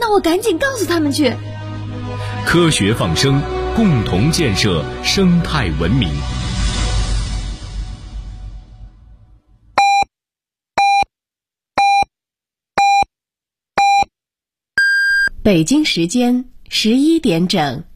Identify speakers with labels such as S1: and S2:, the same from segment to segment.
S1: 那我赶紧告诉他们去。
S2: 科学放声，共同建设生态文明。
S3: 北京时间11点整。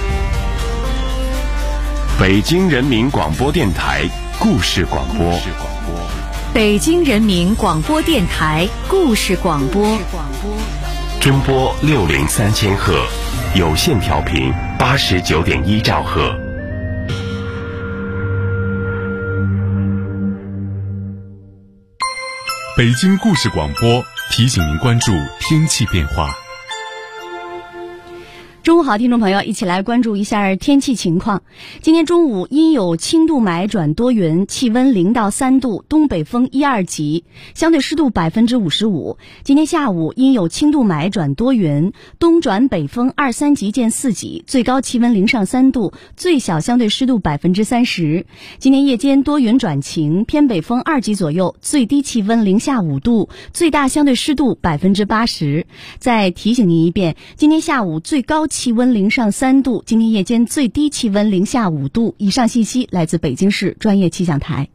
S4: 北京人民广播电台故事广播。
S5: 北京人民广播电台故事广播。
S4: 中波603千赫，有线调频89.1兆赫。
S6: 北京故事广播提醒您关注天气变化。
S7: 中午好，听众朋友，一起来关注一下天气情况。今天中午阴有轻度霾转多云，气温0到3度，东北风1、2级，相对湿度55%。今天下午阴有轻度霾转多云，东转北风2、3级见4级，最高气温0上3度，最小相对湿度30%。今天夜间多云转晴，偏北风2级左右，最低气温0下5度，最大相对湿度80%。再提醒您一遍，今天下午最高气温0上3度，今天夜间最低气温0下5度。以上信息来自北京市专业气象台。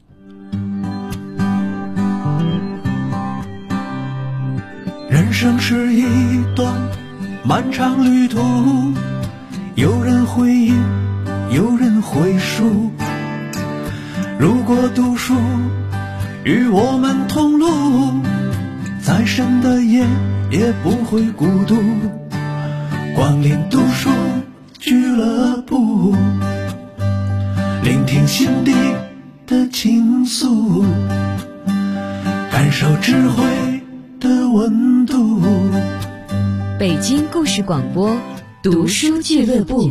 S8: 人生是一段漫长旅途，有人回忆，有人回述。如果读书与我们同路，再深的夜也不会孤独。光临读书俱乐部，聆听心底的倾诉，感受智慧的温度。
S5: 北京故事广播读书俱乐部。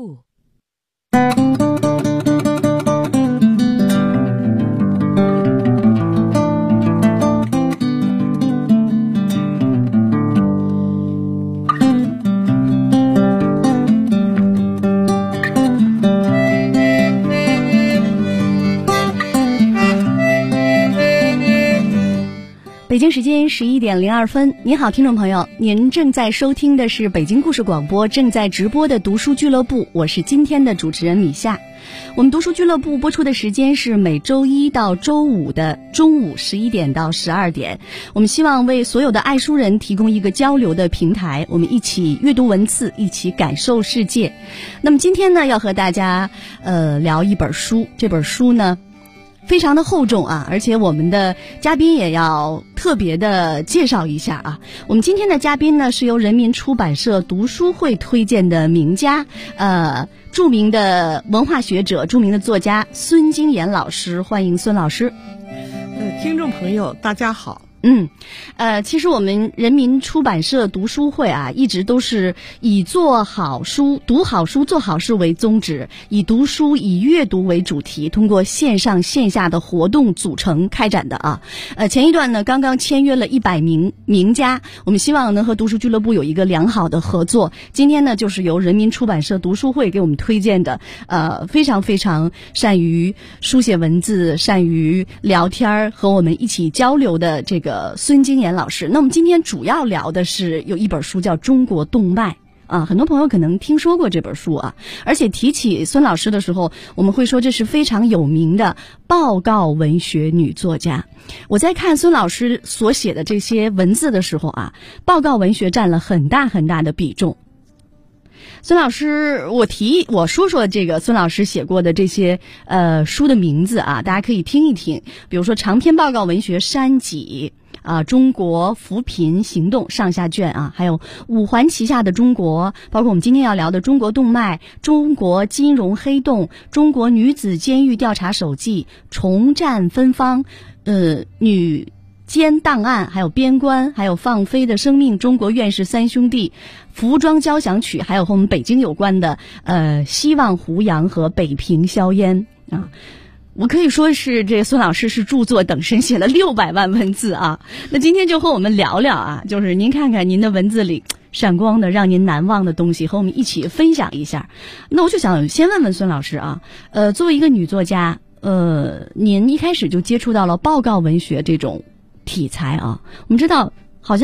S7: 北京时间11点02分，您好，听众朋友，您正在收听的是北京故事广播正在直播的读书俱乐部，我是今天的主持人米夏。我们读书俱乐部播出的时间是每周一到周五的中午11点到12点。我们希望为所有的爱书人提供一个交流的平台，我们一起阅读文字，一起感受世界。那么今天呢，要和大家聊一本书，这本书呢非常的厚重啊，而且我们的嘉宾也要特别的介绍一下啊。我们今天的嘉宾呢是由人民出版社读书会推荐的名家，著名的文化学者、著名的作家孙金岩老师，欢迎孙老师。
S9: 听众朋友大家好。
S7: 其实我们人民出版社读书会啊，一直都是以做好书、读好书、做好事为宗旨，以读书、以阅读为主题，通过线上线下的活动组成开展的啊。前一段呢，刚刚签约了100名名家，我们希望能和读书俱乐部有一个良好的合作。今天呢，就是由人民出版社读书会给我们推荐的，非常非常善于书写文字、善于聊天和我们一起交流的这个孙金岩老师。那我们今天主要聊的是有一本书叫《中国动脉》啊，很多朋友可能听说过这本书啊，而且提起孙老师的时候，我们会说这是非常有名的报告文学女作家。我在看孙老师所写的这些文字的时候啊，报告文学占了很大很大的比重。孙老师，我说说这个孙老师写过的这些书的名字啊，大家可以听一听。比如说长篇报告文学《山脊》啊，《中国扶贫行动》上下卷啊，还有五环旗下的中国，包括我们今天要聊的《中国动脉》、《中国金融黑洞》、《中国女子监狱调查手记》、《重战芬芳》、女监档案，还有边关，还有放飞的生命、中国院士三兄弟、服装交响曲，还有和我们北京有关的希望胡杨和北平硝烟啊。我可以说是这孙老师是著作等身，写了600万文字啊。那今天就和我们聊聊啊，就是您看看您的文字里闪光的让您难忘的东西，和我们一起分享一下。那我就想先问问孙老师啊，作为一个女作家，您一开始就接触到了报告文学这种题材啊。我们知道好像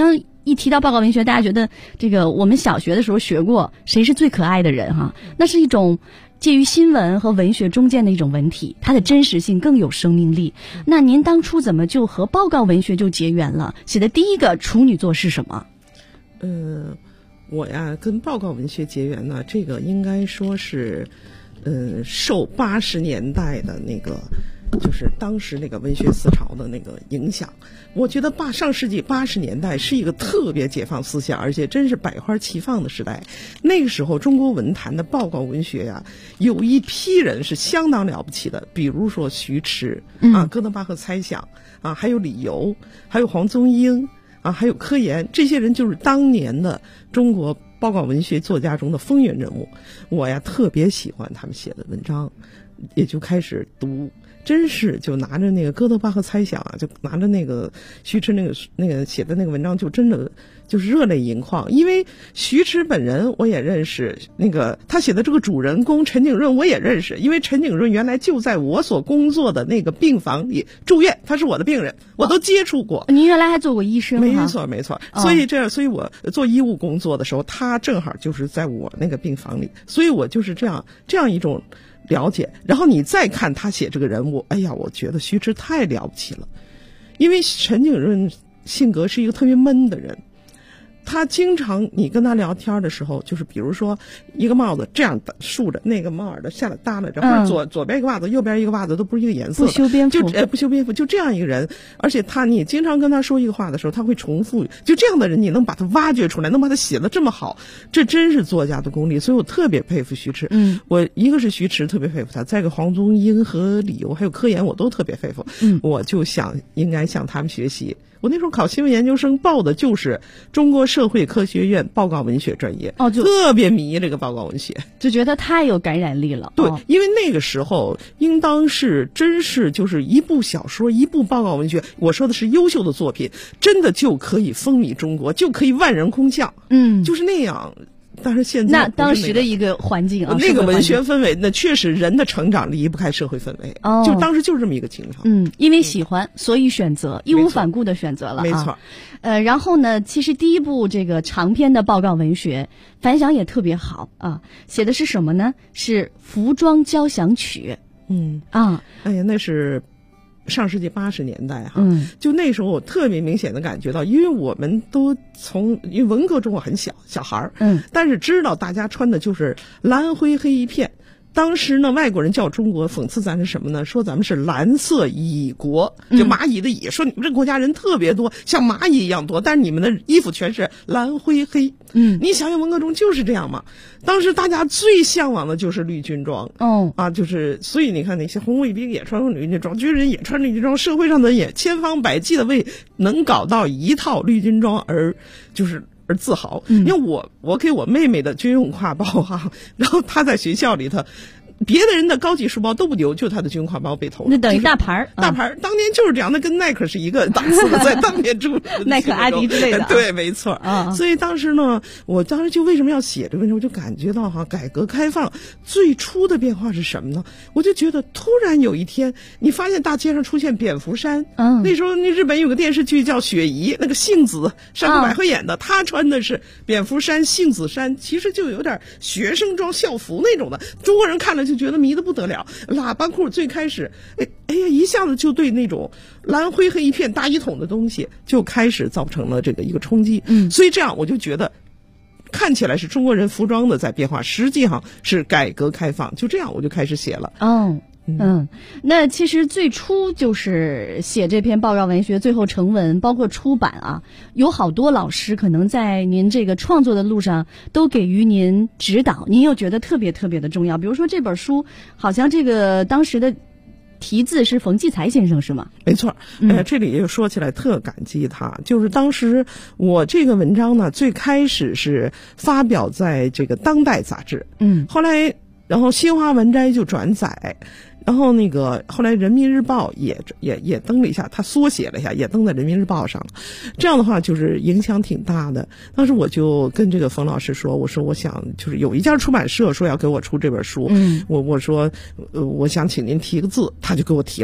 S7: 一提到报告文学，大家觉得这个我们小学的时候学过谁是最可爱的人哈，那是一种介于新闻和文学中间的一种文体，它的真实性更有生命力。那您当初怎么就和报告文学就结缘了？写的第一个处女作是什么？
S9: 我呀跟报告文学结缘呢，这个应该说是受80年代的那个就是当时那个文学思潮的那个影响。我觉得上世纪80年代是一个特别解放思想，而且真是百花齐放的时代。那个时候中国文坛的报告文学呀，有一批人是相当了不起的，比如说徐迟啊、哥德巴赫猜想啊，还有李游，还有黄宗英啊，还有柯岩，这些人就是当年的中国报告文学作家中的风云人物。我呀特别喜欢他们写的文章，也就开始读，真是就拿着那个哥德巴赫猜想啊，就拿着那个徐迟那个写的那个文章，就真的就是热泪盈眶。因为徐迟本人我也认识，那个他写的这个主人公陈景润我也认识，因为陈景润原来就在我所工作的那个病房里住院，他是我的病人，我都接触过。
S7: 您原来还做过医生？
S9: 没错没错。所以我做医务工作的时候，他正好就是在我那个病房里，所以我就是这样一种了解。然后你再看他写这个人物，哎呀，我觉得徐迟太了不起了。因为陈景润性格是一个特别闷的人，他经常你跟他聊天的时候，就是比如说一个帽子这样竖着，那个帽耳朵下来耷拉着，或者左边一个袜子，右边一个袜子都不是一个颜色的，
S7: 不修边幅，
S9: 不修边幅，就这样一个人。而且你经常跟他说一个话的时候，他会重复，就这样的人你能把他挖掘出来，能把他写得这么好，这真是作家的功力。所以我特别佩服徐迟。我一个是徐迟特别佩服他，再一个黄宗英和李游还有柯岩我都特别佩服。我就应该向他们学习。我那时候考新闻研究生报的就是中国社会科学院报告文学专业，就特别迷这个报告文学，
S7: 就觉得太有感染力了。
S9: 对，因为那个时候应当是真是就是一部小说一部报告文学，我说的是优秀的作品，真的就可以风靡中国，就可以万人空巷。就是那样。但是现在
S7: 那当时的一个环境啊，
S9: 那个文学氛围，那确实人的成长离不开社会氛围。就当时就是这么一个情况。
S7: 因为喜欢，所以选择，义无反顾的选择了。
S9: 没错。
S7: 然后呢，其实第一部这个长篇的报告文学反响也特别好啊，写的是什么呢？是《服装交响曲》。
S9: 哎呀，那是上世纪80年代哈，就那时候我特别明显的感觉到，因为我们都因为文革中我很小孩儿，但是知道大家穿的就是蓝灰黑一片。当时呢，外国人叫中国讽刺咱是什么呢？说咱们是蓝色蚁国，就蚂蚁的蚁，说你们这国家人特别多，像蚂蚁一样多，但是你们的衣服全是蓝灰黑。你想想文革中就是这样嘛。当时大家最向往的就是绿军装。就是所以你看那些红卫兵也穿绿军装，军人也穿绿军装，社会上的也千方百计的为能搞到一套绿军装而自豪。因为我给我妹妹的军用挎包哈，然后她在学校里头，别的人的高级书包都不丢，就她的军挎包被偷了。
S7: 那等于大牌儿，
S9: 当年就是这样，那跟耐克是一个档次的，在当年住
S7: 耐克、阿迪之类的。
S9: 对，没错。所以当时呢，我当时就为什么要写这个问题，我就感觉到改革开放最初的变化是什么呢？我就觉得突然有一天，你发现大街上出现蝙蝠衫。那时候日本有个电视剧叫《雪姨》，那个杏子山口百惠演的，她穿的是蝙蝠衫、杏子衫，其实就有点学生装校服那种的，中国人看了就觉得迷得不得了。喇叭裤最开始，哎呀，一下子就对那种蓝灰黑一片大一统的东西就开始造成了这个一个冲击。所以这样我就觉得看起来是中国人服装的在变化，实际上是改革开放，就这样我就开始写了。
S7: 那其实最初就是写这篇报告文学，最后成文，包括出版啊，有好多老师可能在您这个创作的路上都给予您指导，您又觉得特别特别的重要。比如说这本书，好像这个当时的题字是冯骥才先生是吗？
S9: 没错。这里也说起来特感激他，就是当时我这个文章呢，最开始是发表在这个《当代》杂志，后来然后新华文摘就转载。然后后来人民日报也登了一下，他缩写了一下，也登在人民日报上了。这样的话就是影响挺大的。当时我就跟这个冯老师说，我说我想就是有一家出版社说要给我出这本书，我说我想请您提个字，他就给我提了。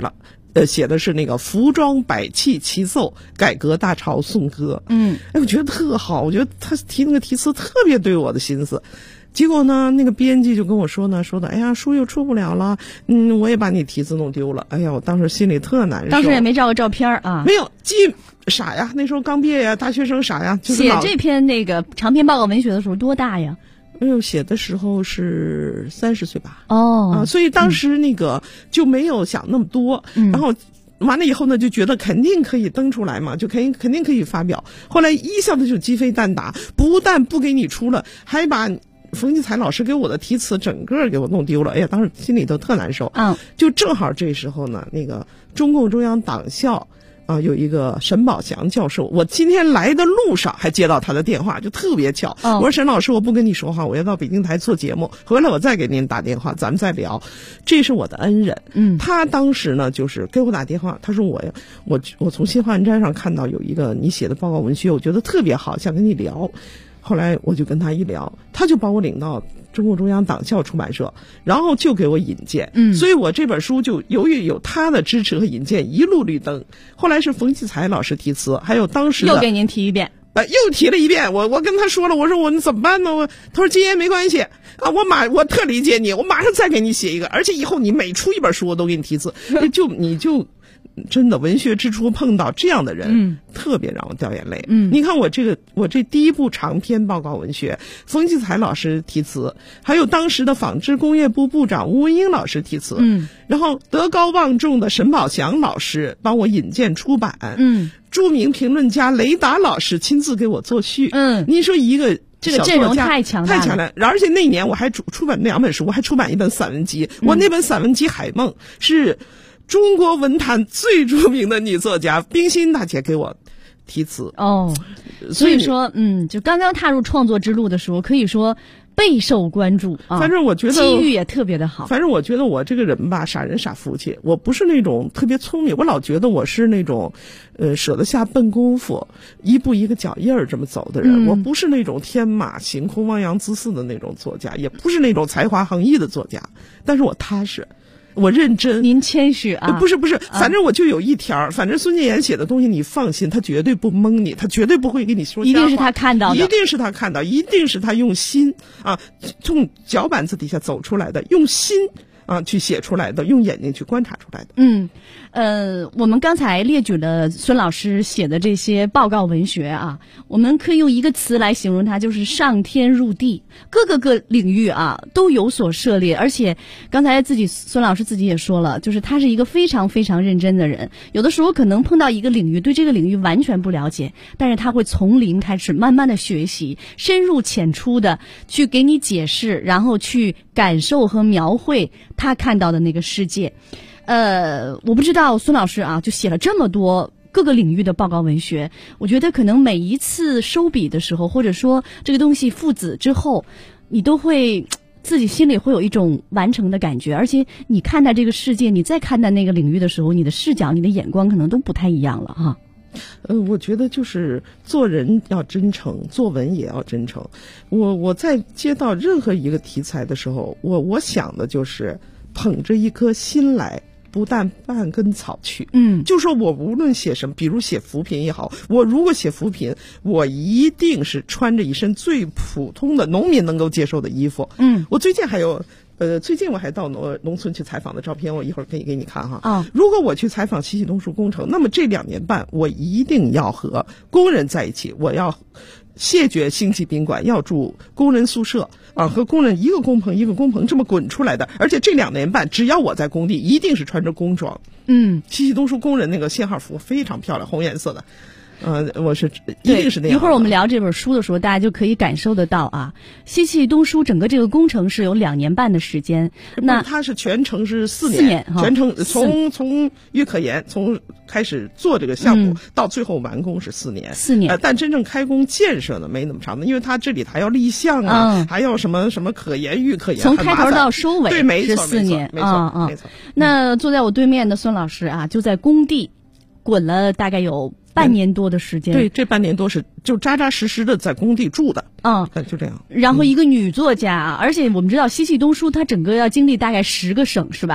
S9: 写的是那个服装百器齐奏，改革大潮颂歌。我觉得特好，我觉得他提那个题词特别对我的心思。结果呢，那个编辑就跟我说的，哎呀，书又出不了了，我也把你题词弄丢了。哎呀，我当时心里特难受。
S7: 当时也没照个照片啊？
S9: 没有，傻呀，那时候刚毕业呀，大学生傻呀。就是
S7: 写这篇那个长篇报告文学的时候多大呀？
S9: 写的时候是30岁吧。所以当时那个就没有想那么多，然后完了以后呢，就觉得肯定可以登出来嘛，就肯定可以发表。后来一下子就鸡飞蛋打，不但不给你出了，还把冯骥才老师给我的题词整个给我弄丢了。哎呀，当时心里都特难受。就正好这时候呢，那个中共中央党校有一个沈宝祥教授，我今天来的路上还接到他的电话，就特别巧。我说沈老师，我不跟你说话，我要到北京台做节目，回来我再给您打电话，咱们再聊。这是我的恩人。他当时呢就是给我打电话，他说我从新华文摘上看到有一个你写的报告文学，我觉得特别好，想跟你聊。后来我就跟他一聊，他就把我领到中共中央党校出版社，然后就给我引荐。所以我这本书就由于有他的支持和引荐，一路绿灯。后来是冯骥才老师题词，还有当时的
S7: 又给您提一遍。
S9: 又提了一遍。我跟他说了，我说我怎么办呢？他说今天没关系啊，我特理解你，我马上再给你写一个，而且以后你每出一本书我都给你题词。你就真的文学之初碰到这样的人，特别让我掉眼泪。你看我这第一部长篇报告文学，冯骥才老师题词，还有当时的纺织工业部部长吴文英老师题词，然后德高望重的沈宝祥老师帮我引荐出版，著名评论家雷达老师亲自给我作序。你说一个
S7: 这个阵容太强大了，
S9: 而且那年我还出版2本书，我还出版一本散文集。我那本散文集《海梦》是中国文坛最著名的女作家冰心大姐给我题词。
S7: 所以说就刚刚踏入创作之路的时候，可以说备受关注啊。
S9: 反正我觉得
S7: 机遇也特别的好。
S9: 反正我觉得我这个人吧，傻人傻福气，我不是那种特别聪明，我老觉得我是那种舍得下笨功夫，一步一个脚印儿这么走的人。我不是那种天马行空汪洋恣肆的那种作家，也不是那种才华横溢的作家，但是我踏实，我认真。
S7: 您谦虚啊？
S9: 不是，反正我就有一条，反正孙建言写的东西你放心，他绝对不蒙你，他绝对不会给你说瞎话，
S7: 一定是他看到的，
S9: 一定是他看到，一定是他用心啊，从脚板子底下走出来的，用心啊去写出来的，用眼睛去观察出来的。
S7: 我们刚才列举了孙老师写的这些报告文学啊，我们可以用一个词来形容它，就是上天入地，各个领域啊都有所涉猎。而且刚才孙老师自己也说了，就是他是一个非常非常认真的人。有的时候可能碰到一个领域，对这个领域完全不了解，但是他会从零开始慢慢的学习，深入浅出的去给你解释，然后去感受和描绘他看到的那个世界。我不知道孙老师啊，就写了这么多各个领域的报告文学，我觉得可能每一次收笔的时候，或者说这个东西付子之后，你都会自己心里会有一种完成的感觉，而且你看待这个世界，你再看待那个领域的时候，你的视角、你的眼光可能都不太一样了哈。
S9: 我觉得就是做人要真诚，做文也要真诚。我在接到任何一个题材的时候，我想的就是捧着一颗心来，不但半根草去。就说我无论写什么，比如写扶贫也好，我如果写扶贫，我一定是穿着一身最普通的农民能够接受的衣服。我最近还有最近我还到农村去采访的照片，我一会儿可以给你看哈。如果我去采访西溪东树工程，那么这2年半我一定要和工人在一起，我要谢绝星级宾馆，要住工人宿舍啊，和工人一个工棚一个工棚这么滚出来的。而且这2年半，只要我在工地，一定是穿着工装。西溪东树工人那个限号服非常漂亮，红颜色的。我是一定是那样。
S7: 一会儿我们聊这本书的时候，大家就可以感受得到啊，西溪东输整个这个工程是有2年半的时间。那
S9: 它是全程是4年，全程从郁可言从开始做这个项目到最后完工是4年。
S7: 4年，
S9: 但真正开工建设呢没那么长的，因为它这里还要立项啊，还要什么可言、郁可言，
S7: 从开头到收尾，
S9: 对，没错，
S7: 是4年，
S9: 没错。
S7: 那坐在我对面的孙老师啊，就在工地滚了大概有半年多的时间。
S9: 对，这半年多是就扎扎实实的在工地住的。就这样。
S7: 然后一个女作家啊，而且我们知道西溪东输它整个要经历大概10个省是吧？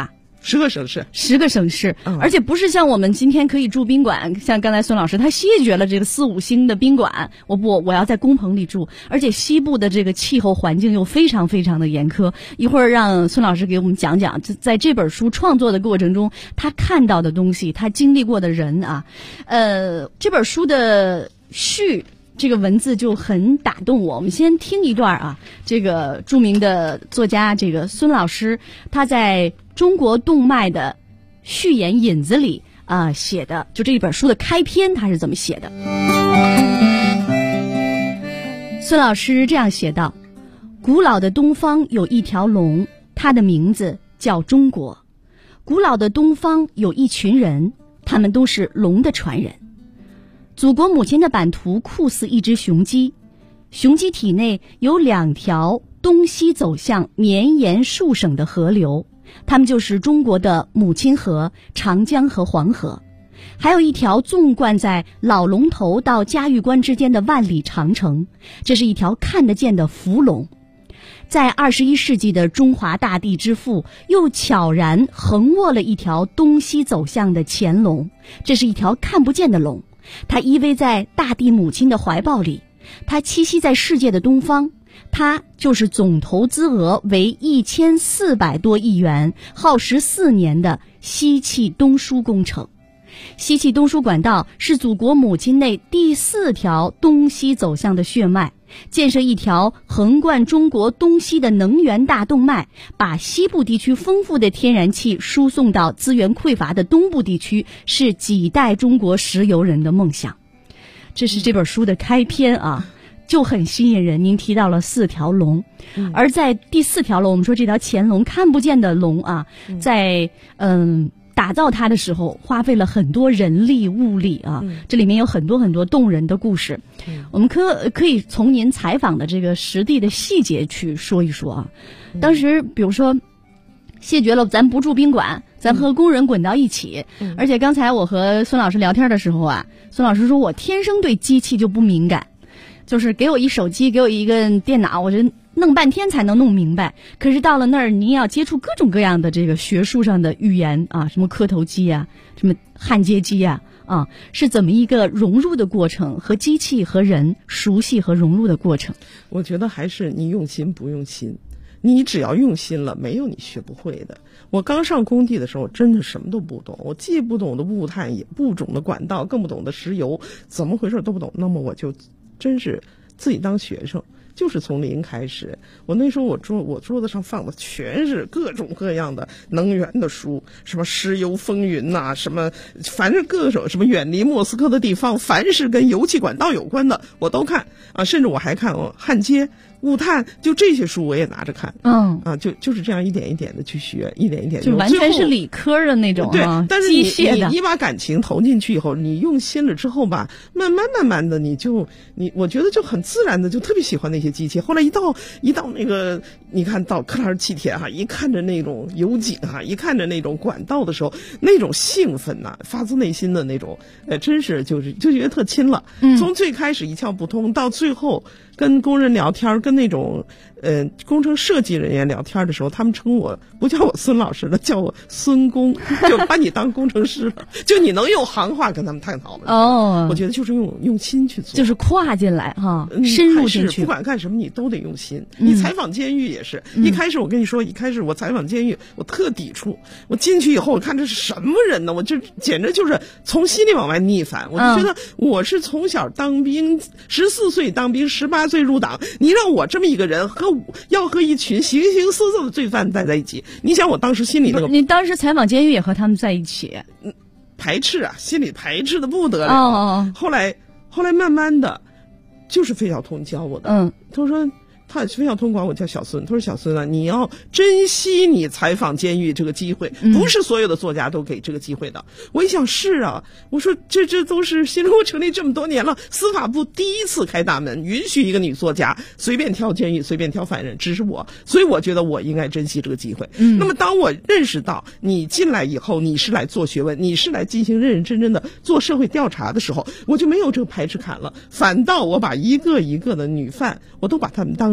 S9: 10个省市
S7: ，10个省市，而且不是像我们今天可以住宾馆，像刚才孙老师他谢绝了这个4、5星的宾馆，我要在工棚里住，而且西部的这个气候环境又非常非常的严苛。一会儿让孙老师给我们讲讲，在这本书创作的过程中，他看到的东西，他经历过的人啊，这本书的序。这个文字就很打动我。我们先听一段啊，这个著名的作家这个孙老师他在中国动脉的序言引子里写的，就这一本书的开篇他是怎么写的。孙老师这样写道：古老的东方有一条龙，它的名字叫中国。古老的东方有一群人，他们都是龙的传人。祖国母亲的版图酷似一只雄鸡，雄鸡体内有2条东西走向绵延数省的河流，它们就是中国的母亲河长江和黄河，还有一条纵贯在老龙头到嘉峪关之间的万里长城，这是一条看得见的福龙。在21世纪的中华大地之父又悄然横卧了一条东西走向的乾隆，这是一条看不见的龙，它依偎在大地母亲的怀抱里，它栖息在世界的东方，它就是总投资额为1400多亿元、耗时4年的西气东输工程。西气东输管道是祖国母亲内第4条东西走向的血脉，建设一条横贯中国东西的能源大动脉，把西部地区丰富的天然气输送到资源匮乏的东部地区，是几代中国石油人的梦想。这是这本书的开篇啊，就很吸引人。您提到了4条龙，而在第4条龙，我们说这条乾隆看不见的龙啊，在打造它的时候花费了很多人力物力啊，这里面有很多很多动人的故事。我们可以从您采访的这个实地的细节去说一说啊。当时比如说谢绝了咱不住宾馆，咱和工人滚到一起，而且刚才我和孙老师聊天的时候啊，孙老师说我天生对机器就不敏感，就是给我一手机，给我一个电脑，我就弄半天才能弄明白。可是到了那儿，您要接触各种各样的这个学术上的语言啊，什么磕头机啊，什么焊接机啊，是怎么一个融入的过程，和机器和人熟悉和融入的过程？
S9: 我觉得还是你用心不用心，你只要用心了，没有你学不会的。我刚上工地的时候，真的什么都不懂，我既不懂的物碳，也不懂的管道，更不懂的石油，怎么回事都不懂。那么我就真是自己当学生，就是从零开始。我那时候我桌子上放的全是各种各样的能源的书，什么石油风云呐，什么反正各种什么远离莫斯科的地方，凡是跟油气管道有关的我都看啊，甚至我还看焊接、物碳，就这些书我也拿着看。就是这样一点一点的去学，一点一点
S7: 就完全是理科的那种，
S9: 对，但是
S7: 你
S9: 把感情投进去以后，你用心了之后吧，慢慢的我觉得就很自然的就特别喜欢那些机器。后来一到那个你看到克拉尔气田一看着那种油井一看着那种管道的时候，那种兴奋呐，发自内心的那种，真是就觉得特亲了。从最开始一窍不通，到最后跟工人聊天，跟那种工程设计人员聊天的时候，他们称我不叫我孙老师了，叫我孙工，就把你当工程师了，就你能用行话跟他们探讨了。我觉得就是用心去做，
S7: 就是跨进来深入进去。
S9: 不管干什么你都得用心。你采访监狱也是，一开始我跟你说，一开始我采访监狱我特抵触，我进去以后我看这是什么人呢，我就简直就是从心里往外逆反。我就觉得我是从小当兵，14岁当兵，18岁入党，你让我这么一个人要和一群形形色色的罪犯待在一起，你想我当时心里你
S7: 当时采访监狱也和他们在一起，
S9: 排斥啊，心里排斥的不得了。后来慢慢的，就是费孝通教我的。他说费孝通管我叫小孙，他说小孙啊，你要珍惜你采访监狱这个机会，不是所有的作家都给这个机会的。我一想是啊，我说这都是新中国成立这么多年了，司法部第一次开大门，允许一个女作家随便挑监狱，随便挑犯人，只是我，所以我觉得我应该珍惜这个机会。那么当我认识到你进来以后，你是来做学问，你是来进行认认真真的做社会调查的时候，我就没有这个排斥感了，反倒我把一个一个的女犯，我都把她们当人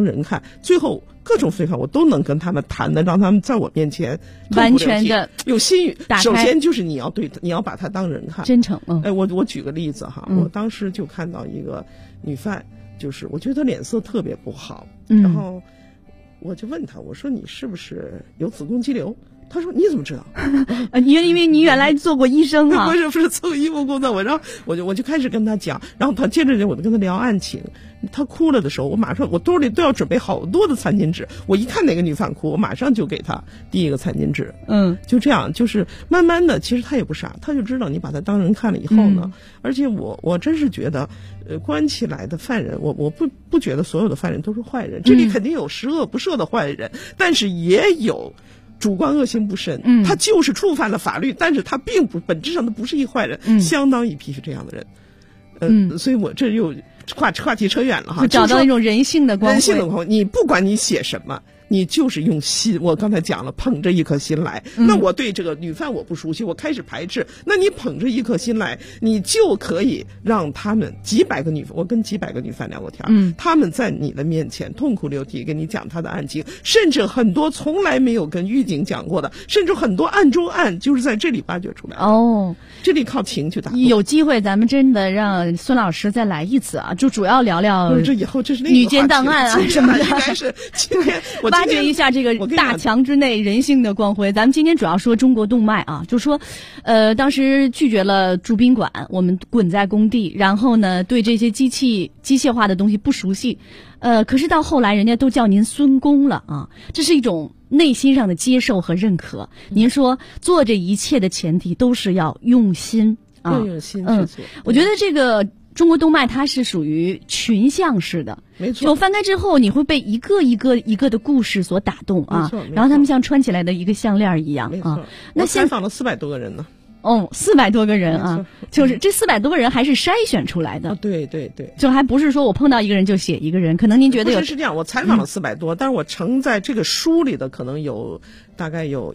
S9: 人看，最后各种非法我都能跟他们谈的，让他们在我面前
S7: 完全的
S9: 有心语
S7: 打开。
S9: 首先就是你要把他当人看，
S7: 真诚。
S9: 我举个例子哈，我当时就看到一个女犯，就是我觉得她脸色特别不好，然后我就问她，我说你是不是有子宫肌瘤？他说你怎么知道？
S7: 因为你原来做过医生啊。
S9: 不是做医务工作，然后我就开始跟他讲，然后他接着我就跟他聊案情。他哭了的时候，我马上我兜里都要准备好多的餐巾纸，我一看哪个女犯哭，我马上就给他递一个餐巾纸。就这样，就是慢慢的，其实他也不傻，他就知道你把他当人看了以后呢，而且我真是觉得，关起来的犯人，我不觉得所有的犯人都是坏人，这里肯定有十恶不赦的坏人，但是也有主观恶性不深，他就是触犯了法律，但是他并不本质上他不是一坏人，相当一批是这样的人。所以我这又话题扯远了哈，
S7: 就找到一种人性的光辉。
S9: 人性的光辉，你不管你写什么，你就是用心。我刚才讲了，捧着一颗心来。那我对这个女犯我不熟悉，我开始排斥。那你捧着一颗心来，你就可以让他们几百个女犯，我跟几百个女犯聊过天，他们在你的面前痛哭流涕，跟你讲他的案情，甚至很多从来没有跟狱警讲过的，甚至很多案中案就是在这里挖掘出来的。这里靠情去打动。
S7: 有机会咱们真的让孙老师再来一次啊，就主要聊聊
S9: 这以后这是
S7: 女奸档案啊什么的，
S9: 应该是今天
S7: 挖掘一下这个大墙之内人性的光辉。咱们今天主要说中国动脉啊，就说当时拒绝了住宾馆，我们滚在工地，然后呢对这些机械化的东西不熟悉，可是到后来人家都叫您孙公了啊，这是一种内心上的接受和认可。您说做这一切的前提都是要用心啊，
S9: 要用心去做。
S7: 我觉得这个中国动脉它是属于群像式的，
S9: 没错。
S7: 就翻开之后，你会被一个一个的故事所打动啊，然后他们像穿起来的一个项链一样啊。
S9: 那采访了400多个人呢。
S7: 400多个人啊，就是这400多个人还是筛选出来的。
S9: 对，
S7: 就还不是说我碰到一个人就写一个人，可能您觉得
S9: 是这样，我采访了400多，但是我承在这个书里的可能大概有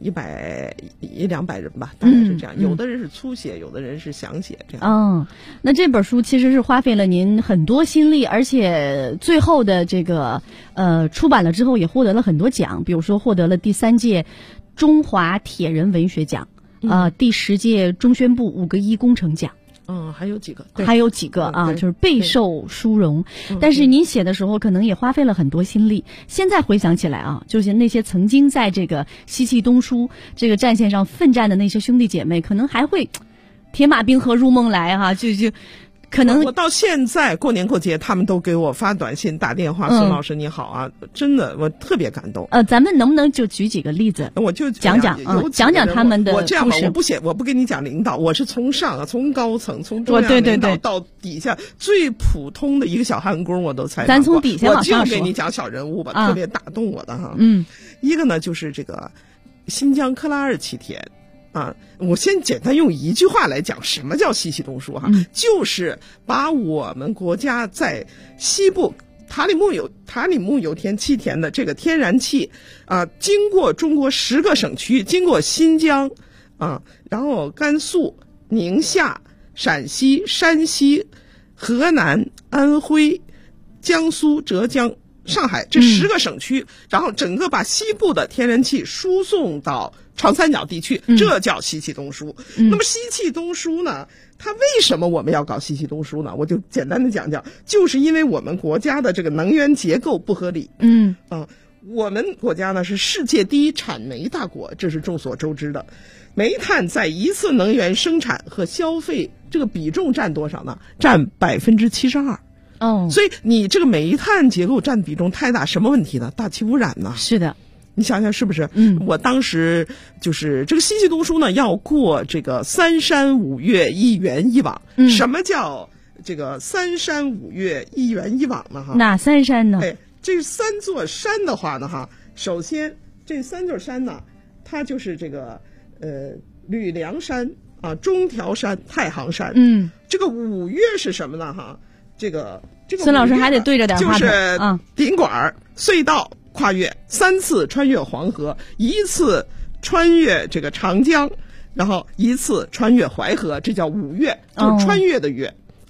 S9: 100-200人吧，大概是这样。有的人是粗写，有的人是详写，这样。
S7: 那这本书其实是花费了您很多心力，而且最后的这个出版了之后也获得了很多奖，比如说获得了第3届中华铁人文学奖。第10届中宣部5个1工程奖，
S9: 还有几个
S7: 啊，就是备受殊荣。但是您写的时候可能也花费了很多心力。现在回想起来啊，就是那些曾经在这个西气东输这个战线上奋战的那些兄弟姐妹，可能还会铁马冰河入梦来哈，就可能
S9: 我到现在过年过节，他们都给我发短信、打电话，孙老师你好啊，真的我特别感动。
S7: 咱们能不能就举几个例子？
S9: 我就
S7: 讲讲他们的故事。
S9: 我这样吧，我不跟你讲领导，我是从上啊，从高层，从中央领导到底下最普通的一个小焊工，我都采访过。
S7: 咱从底下往上说，
S9: 我就给你讲小人物吧，特别打动我的哈。一个呢就是这个新疆克拉尔气田。我先简单用一句话来讲什么叫西气东输哈，就是把我们国家在西部塔里木油田气田的这个天然气经过中国10个省区，经过新疆然后甘肃、宁夏、陕西、山西、河南、安徽、江苏、浙江、上海这10个省区，然后整个把西部的天然气输送到长三角地区，这叫西气东输。那么西气东输呢，它为什么我们要搞西气东输呢？我就简单的讲讲，就是因为我们国家的这个能源结构不合理。我们国家呢是世界第1产煤大国，这是众所周知的。煤炭在一次能源生产和消费这个比重占多少呢？占72%。所以你这个煤炭结构占比重太大，什么问题呢？大气污染呢？
S7: 是的。
S9: 你想想是不是？我当时就是这个西气东输呢，要过这个3山5岳1原1网。什么叫这个3山5岳1原1网呢？哈，
S7: 哪3山呢？
S9: 这3座山的话呢，哈，首先这3座山呢，它就是这个吕梁山中条山、太行山。这个5岳是什么呢？哈，这个
S7: 孙老师还得对着点话筒。
S9: 就是顶管、隧道。跨越3次穿越黄河，1次穿越这个长江，然后1次穿越淮河，这叫5岳，就是穿越的越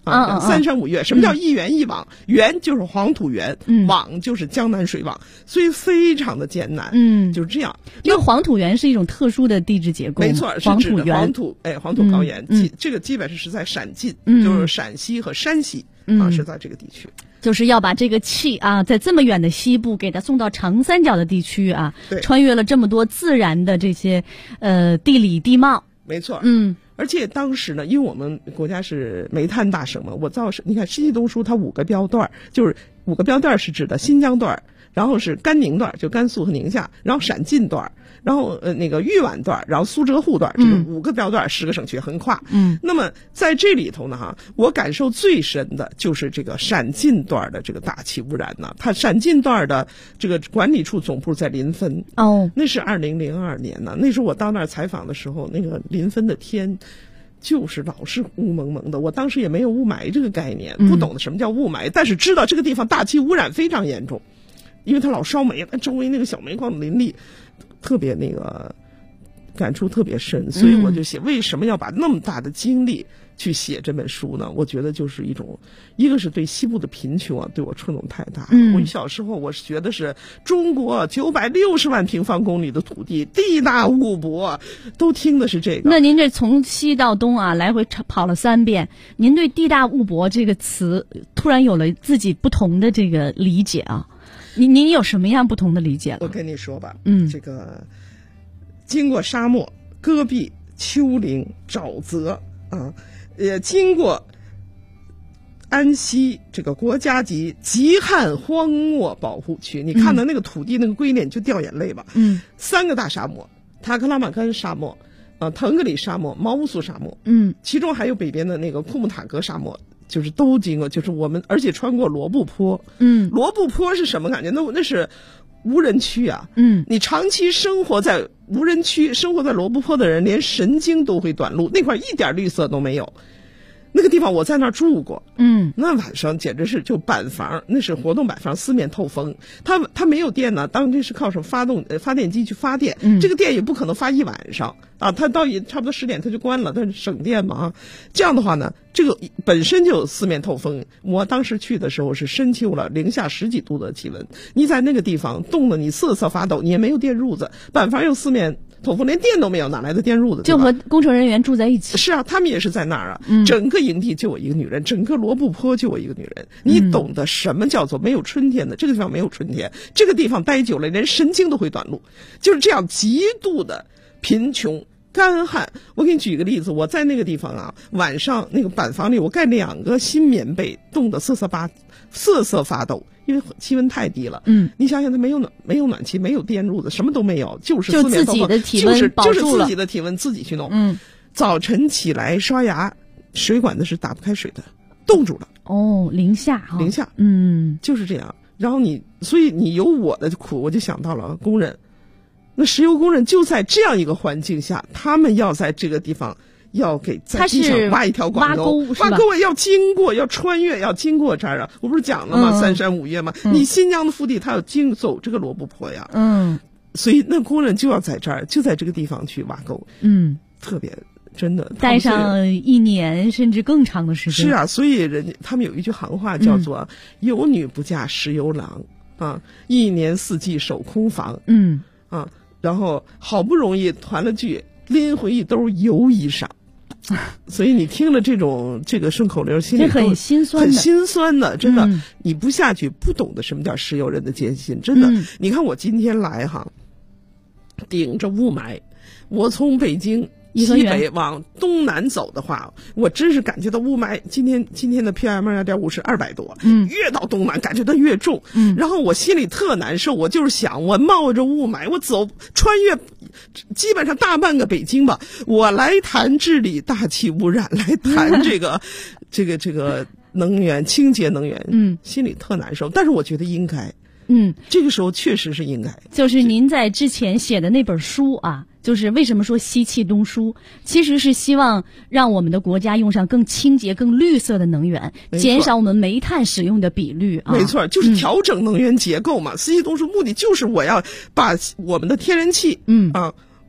S9: 三山五岳。什么叫一园一网？园就是黄土园，网就是江南水网，所以非常的艰难。就是这样。
S7: 因为黄土园是一种特殊的地质结构，
S9: 没错，是指的黄土高原。这个基本是在陕晋，就是陕西和山西是在这个地区。
S7: 就是要把这个气啊，在这么远的西部给它送到长三角的地区啊，穿越了这么多自然的这些地理地貌。
S9: 没错，而且当时呢，因为我们国家是煤炭大省嘛，你看西气东输它5个标段，就是5个标段是指的新疆段，然后是甘宁段，就甘肃和宁夏，然后陕晋段，然后那个豫皖段，然后苏浙沪段，这个5个标段10个省区横跨。那么在这里头呢，我感受最深的就是这个陕晋段的这个大气污染呢。它陕晋段的这个管理处总部在临汾，那是2002年呢。那时候我到那儿采访的时候，那个临汾的天就是老是雾蒙蒙的。我当时也没有雾霾这个概念，不懂得什么叫雾霾，但是知道这个地方大气污染非常严重，因为它老烧煤，它周围那个小煤矿林立，特别那个感触特别深。所以我就写为什么要把那么大的精力去写这本书呢？我觉得就是一个是对西部的贫穷啊，对我触动太大。我小时候我学的是中国960万平方公里的土地，地大物博，都听的是这个。
S7: 那您这从西到东啊，来回跑了3遍，您对地大物博这个词突然有了自己不同的这个理解啊？您有什么样不同的理解了？
S9: 我跟你说吧，这个经过沙漠、戈壁、丘陵、沼泽啊，也经过安溪这个国家级极旱荒漠保护区，你看到那个土地那个龟脸就掉眼泪吧。3个大沙漠，塔克拉玛干沙漠、腾格里沙漠、毛乌素沙漠，其中还有北边的那个库木塔格沙漠。就是都经过，就是我们，而且穿过罗布泊。罗布泊是什么感觉？那是无人区啊。你长期生活在无人区，生活在罗布泊的人，连神经都会短路，那块一点绿色都没有。那个地方我在那儿住过，那晚上简直是就板房，那是活动板房，四面透风。它没有电呢，当这是靠什么发电机去发电，这个电也不可能发一晚上啊，它到差不多10点它就关了，它省电嘛。这样的话呢，这个本身就有四面透风。我当时去的时候是深秋了，零下10几度的气温，你在那个地方冻得你瑟瑟发抖，你也没有电褥子，板房有四面透风，连电都没有，哪来的电褥子？
S7: 就和工程人员住在一起。
S9: 是啊，他们也是在那儿啊。整个营地就我一个女人，整个罗布泊就我一个女人。你懂得什么叫做没有春天的？这个地方没有春天，这个地方待久了，连神经都会短路。就是这样极度的贫穷、干旱。我给你举一个例子，我在那个地方啊，晚上那个板房里，我盖2个新棉被，冻得瑟瑟发抖。因为气温太低了，你想想，它没有暖气，没有电褥子，什么都没有，就是四面透风，
S7: 自己的体温保住了，
S9: 就是自己的体温自己去弄。早晨起来刷牙，水管子是打不开水的，冻住了。
S7: 零下，
S9: 就是这样。然后所以你有我的苦，我就想到了工人。那石油工人就在这样一个环境下，他们要在这个地方。要给在地上挖一条管沟，挖沟要经过，要穿越，要经过这儿啊！我不是讲了吗？3山5岳吗？你新疆的腹地，他要走这个罗布泊呀。所以那工人就要在这儿，就在这个地方去挖沟。特别真的
S7: 待上1年甚至更长的时间。
S9: 是啊，所以他们有一句行话叫做“有女不嫁石油郎”啊，1年4季守空房。然后好不容易团了聚，拎回一兜油衣裳。所以你听了这个顺口溜，心里
S7: 很心
S9: 酸的，真的，你不下去不懂得什么叫石油人的艰辛，真的。你看我今天来哈，顶着雾霾，我从北京西北往东南走的话，我真是感觉到雾霾。今天的 PM2.5 是200多，越到东南感觉到越重，然后我心里特难受。我就是想，我冒着雾霾，我穿越基本上大半个北京吧，我来谈治理大气污染，来谈这个能源清洁能源，心里特难受。但是我觉得应该。这个时候确实是应该。
S7: 就是您在之前写的那本书啊，就是为什么说西气东输，其实是希望让我们的国家用上更清洁、更绿色的能源，减少我们煤炭使用的比率啊。
S9: 没错，就是调整能源结构嘛。西气东输目的就是我要把我们的天然气，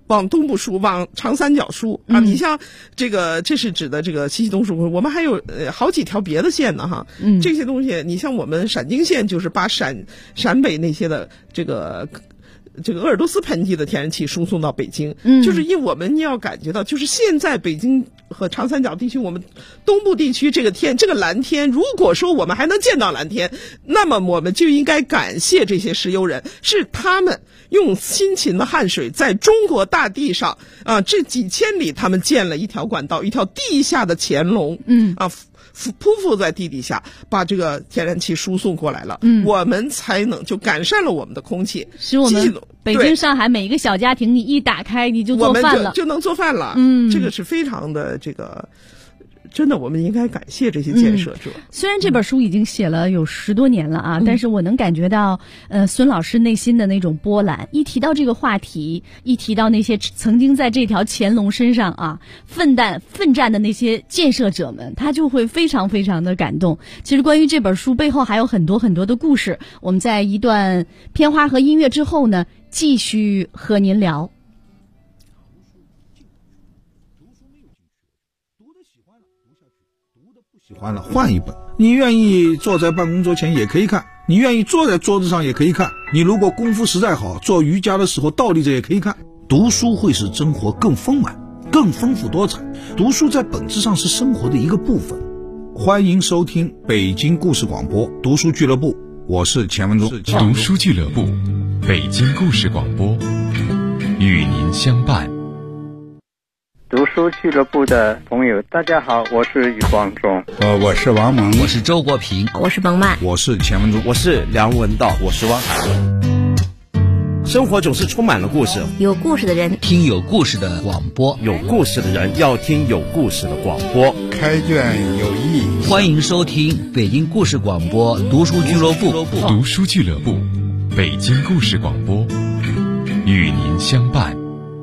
S9: 往东部输，往长三角输啊。你像这是指的这个西溪东输会，我们还有好几条别的线呢哈。这些东西，你像我们陕京线，就是把陕北那些的这个鄂尔多斯盆地的天然气输送到北京，就是因为我们要感觉到，就是现在北京和长三角地区，我们东部地区这个蓝天，如果说我们还能见到蓝天，那么我们就应该感谢这些石油人，是他们用辛勤的汗水在中国大地上啊，这几千里他们建了一条管道，一条地下的潜龙，匍匐在地底下，把这个天然气输送过来了，我们才能就改善了我们的空气，
S7: 使我们北京、上海每一个小家庭，你一打开你就做饭了，
S9: 我们就能做饭了。这个是非常的这个。真的，我们应该感谢这些建设者。
S7: 虽然这本书已经写了有10多年了啊，但是我能感觉到，孙老师内心的那种波澜。一提到这个话题，一提到那些曾经在这条乾隆身上啊奋战的那些建设者们，他就会非常非常的感动。其实关于这本书背后还有很多很多的故事，我们在一段片花和音乐之后呢，继续和您聊。
S1: 喜欢了换一本，你愿意坐在办公桌前也可以看，你愿意坐在桌子上也可以看，你如果功夫实在好，做瑜伽的时候倒立着也可以看。读书会使生活更丰满更丰富多彩，读书在本质上是生活的一个部分。欢迎收听北京故事广播读书俱乐部，我是钱文忠。
S6: 读书俱乐部，北京故事广播，与您相伴。
S10: 读书俱乐部的朋友，大家好，我是余光中。
S1: 我是王蒙，
S11: 我是周国平，
S3: 我是彭曼，
S1: 我是钱文忠，
S12: 我是梁文道，我是汪海。生活总是充满了故事，
S3: 有故事的人
S11: 听有故事的广播，
S12: 有故事的人要听有故事的广播。
S1: 开卷有益，
S11: 欢迎收听北京故事广播读书俱乐部。
S6: 读书俱乐部，北京故事广播，与您相伴。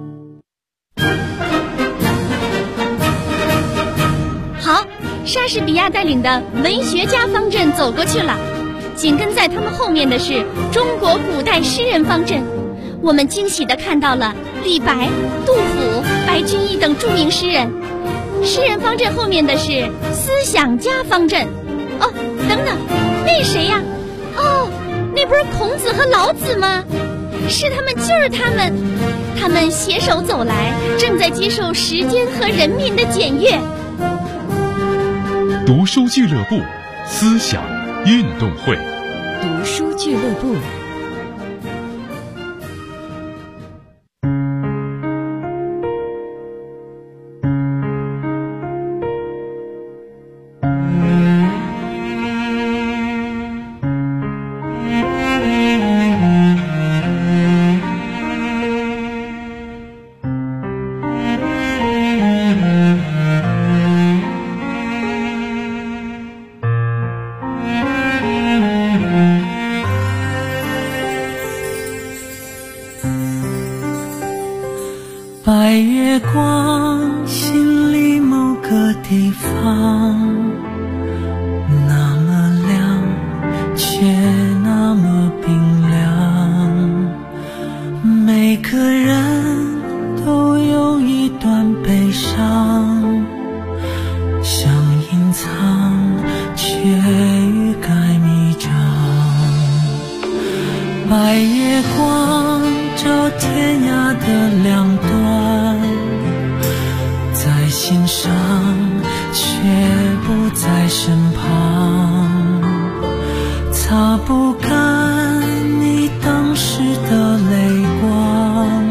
S7: 好，莎士比亚带领的文学家方阵走过去了，紧跟在他们后面的是中国古代诗人方阵。我们惊喜地看到了李白、杜甫、白居易等著名诗人。诗人方阵后面的是思想家方阵。哦，等等，那谁呀？哦，那不是孔子和老子吗？是他们，就是他们，他们携手走来，正在接受时间和人民的检阅。
S6: 读书俱乐部，思想运动会。
S3: 读书俱乐部。
S8: 白月光，心里某个地方，那么亮，却那么冰凉。每个人都有一段悲伤，想隐藏，却欲盖弥彰。白月光照天涯的两端，在心上却不在身旁，擦不干你当时的泪光。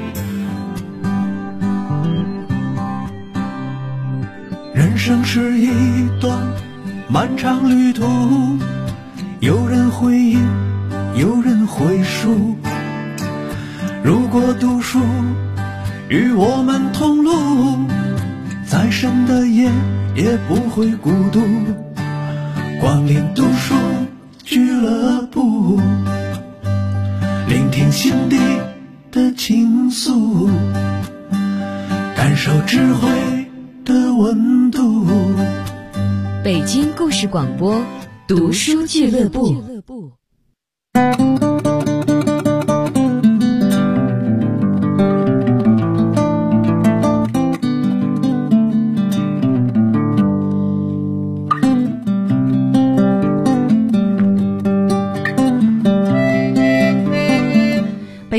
S8: 人生是一段漫长旅途，有人回忆，有人回述。如果读书与我们同路，再深的夜也不会孤独。光临读书俱乐部，聆听心底的倾诉，感受智慧的温度。
S3: 北京故事广播读书俱乐部。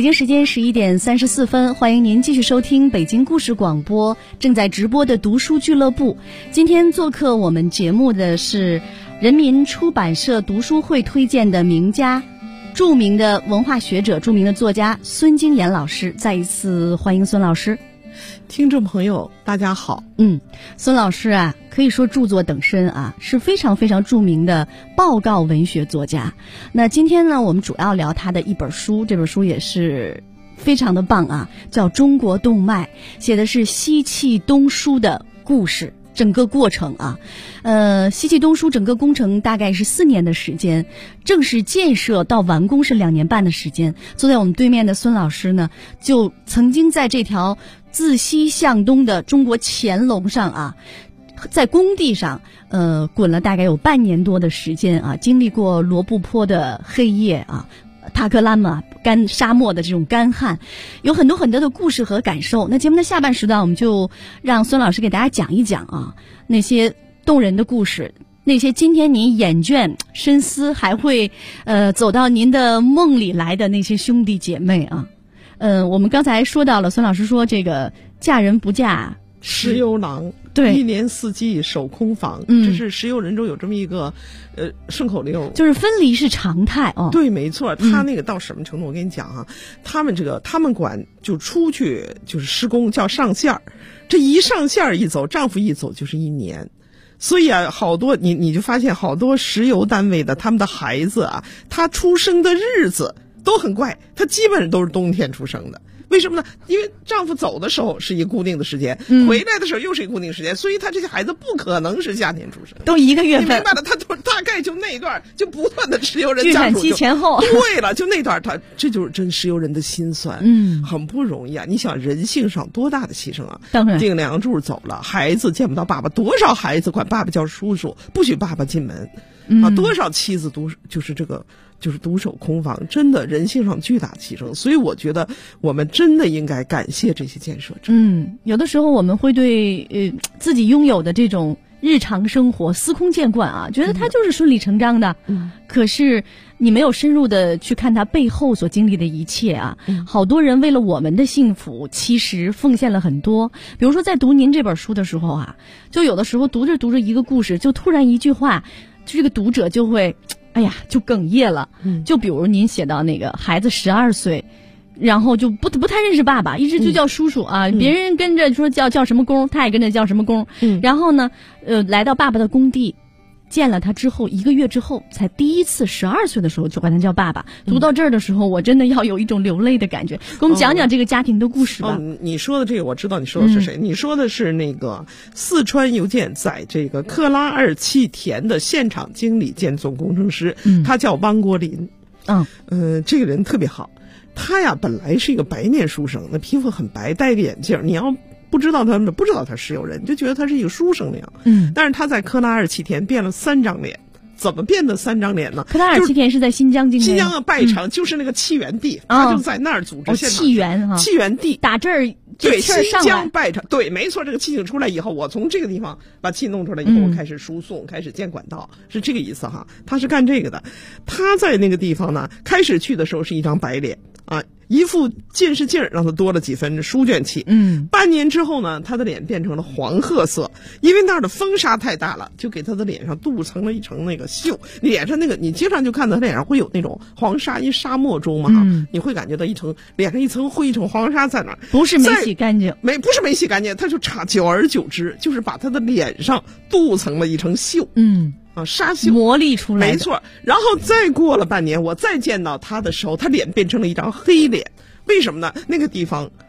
S7: 京时间11点34分，欢迎您继续收听北京故事广播正在直播的读书俱乐部。今天做客我们节目的是人民出版社读书会推荐的名家、著名的文化学者、著名的作家孙京岩老师。再一次欢迎孙老师。
S9: 听众朋友大家好。
S7: 孙老师啊，可以说著作等身啊，是非常非常著名的报告文学作家。那今天呢，我们主要聊他的一本书，这本书也是非常的棒啊，叫《中国动脉》，写的是西气东输的故事，整个过程啊。西气东输整个工程大概是4年的时间，正式建设到完工是2年半的时间。坐在我们对面的孙老师呢，就曾经在这条自西向东的中国乾隆上啊，在工地上滚了大概有半年多的时间啊，经历过罗布泊的黑夜啊，塔克拉玛沙漠的这种干旱，有很多很多的故事和感受。那节目的下半时段，我们就让孙老师给大家讲一讲啊，那些动人的故事，那些今天您眼倦深思还会走到您的梦里来的那些兄弟姐妹啊。我们刚才说到了，孙老师说这个嫁人不嫁
S9: 石油郎，
S7: 对，
S9: 一年四季守空房，这是石油人中有这么一个顺口溜，
S7: 就是分离是常态哦。
S9: 对，没错，他那个到什么程度？我跟你讲啊，他们管就出去就是施工叫上线儿，这一上线儿一走，丈夫一走就是1年。所以啊，好多你就发现好多石油单位的他们的孩子啊，他出生的日子都很怪，他基本上都是冬天出生的。为什么呢？因为丈夫走的时候是一个固定的时间，回来的时候又是一个固定时间，所以他这些孩子不可能是夏天出生，
S7: 都1个月份。
S9: 你明白了？他大概就那段就不断的石油人
S7: 预产期前后。
S9: 对了，就那段这就是真石油人的心酸，很不容易啊！你想人性上多大的牺牲啊！
S7: 当然，
S9: 顶梁柱走了，孩子见不到爸爸，多少孩子管爸爸叫叔叔，不许爸爸进门。多少妻子就是独守空房，真的人性上巨大的牺牲。所以我觉得我们真的应该感谢这些建设者。
S7: 有的时候我们会对自己拥有的这种日常生活司空见惯啊，觉得它就是顺理成章的。可是你没有深入的去看它背后所经历的一切啊。好多人为了我们的幸福，其实奉献了很多。比如说在读您这本书的时候啊，就有的时候读着读着一个故事，就突然一句话，这个读者就会就哽咽了。就比如您写到那个孩子12岁，然后就不太认识爸爸，一直就叫叔叔啊，别人跟着说叫什么工，他也跟着叫什么工。然后呢来到爸爸的工地，见了他之后1个月之后，才第一次12岁的时候就管他叫爸爸。读到这儿的时候，我真的要有一种流泪的感觉。给我们讲讲这个家庭的故事吧。
S9: 你说的这个我知道，你说的是谁？你说的是那个四川邮建在这个克拉尔气田的现场经理兼总工程师，他叫汪国林。这个人特别好，他呀本来是一个白面书生，那皮肤很白，戴个眼镜，你要不知道他石油人，你就觉得他是一个书生那样。但是他在克拉尔气田变了3张脸。怎么变的3张脸呢？
S7: 克拉尔气田是在新疆境内，
S9: 新疆拜场就是那个气源地，他就在那儿组织现场。
S7: 气源
S9: 地
S7: 打这儿，
S9: 对，新疆拜场，对，没错。这个气井出来以后，我从这个地方把气弄出来以后，我开始输送，开始建管道，是这个意思哈。他是干这个的。他在那个地方呢，开始去的时候是一张白脸啊。一副近视镜让他多了几分书卷气。半年之后呢，他的脸变成了黄褐色，因为那儿的风沙太大了，就给他的脸上镀层了一层那个锈。脸上那个你经常就看到他脸上会有那种黄沙，因为沙漠中嘛，你会感觉到脸上一层灰，一层黄沙在那儿，
S7: 不是没洗干净，
S9: 不是没洗干净，他就久而久之就是把他的脸上镀层了一层锈。沙锈
S7: 磨砺出来的，
S9: 没错。然后再过了半年，我再见到他的时候，他脸变成了一张黑脸。为什么呢？那个地方